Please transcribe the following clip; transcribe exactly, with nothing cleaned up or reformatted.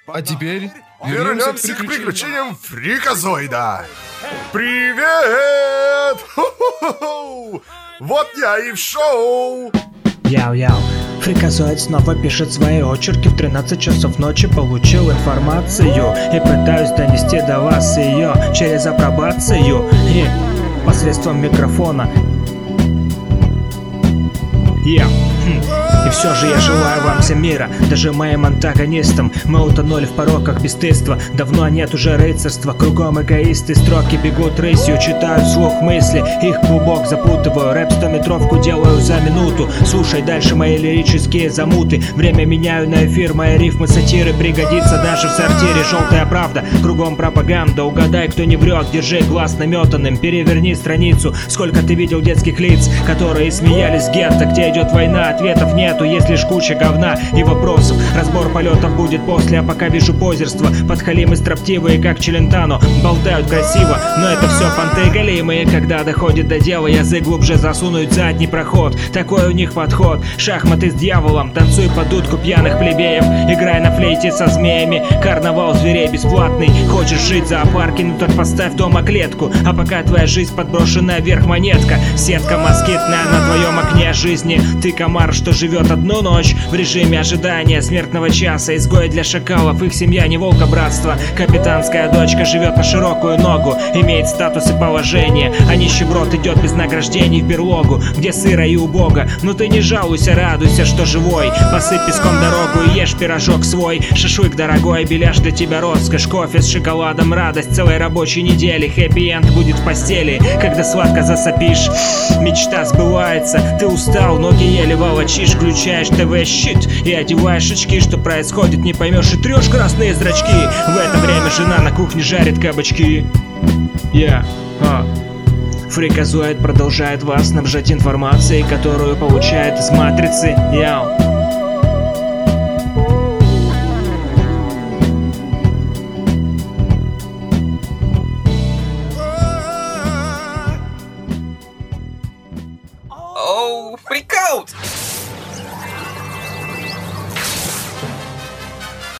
А теперь вернемся к приключениям, приключениям Фриказоида. Привет! Ху-ху-ху-ху! Вот я и в шоу! Яу-яу. Фриказоид снова пишет свои очерки. В тринадцать часов ночи получил информацию и пытаюсь донести до вас ее через апробацию и посредством микрофона. Yeah. И все же я желаю вам всем мира, даже моим антагонистам. Мы утонули в пороках бесстыдства, давно нет уже рыцарства. Кругом эгоисты, строки бегут рысью, читают вслух мысли, их клубок запутываю. Рэп стометровку делаю за минуту, слушай дальше мои лирические замуты. Время меняю на эфир, мои рифмы сатиры пригодится даже в сортире. Желтая правда, кругом пропаганда, угадай, кто не врет, держи глаз наметанным. Переверни страницу, сколько ты видел детских лиц, которые смеялись в гетто, где идет война, ответов нету, есть лишь куча говна и вопросов. Разбор полетов будет после, а пока вижу позерство. Подхалимы строптивые, как Челентано, болтают красиво, но это все понты галимые. Когда доходит до дела, язык глубже засунуть задний проход. Такой у них подход, шахматы с дьяволом. Танцуй под дудку пьяных плебеев, играй на флейте со змеями. Карнавал зверей бесплатный, хочешь жить в зоопарке, ну так поставь дома клетку. А пока твоя жизнь подброшена вверх монетка, сетка москитная на твоем окне жизни. Ты комар, что живет одну ночь в режиме ожидания смертного часа. Изгой для шакалов, их семья не волка братства. Капитанская дочка живет на широкую ногу, имеет статус и положение, а нищеброд идет без награждений в берлогу, где сыро и убого. Но ты не жалуйся, радуйся, что живой. Посыпь песком дорогу и ешь пирожок свой. Шашлык дорогой, беляш для тебя роскошь. Кофе с шоколадом, радость целой рабочей недели. Хэппи-энд будет в постели, когда сладко засопишь. Мечта сбывается, ты устал, ноги еле волочишь. Включаешь ТВ-щит и одеваешь очки. Что происходит, не поймешь, и трешь красные зрачки. В это время жена на кухне жарит кабачки. Я, yeah. а. Фриказоид продолжает вас снабжать информацией, которую получает из матрицы. Яу. Оу, фрикаут!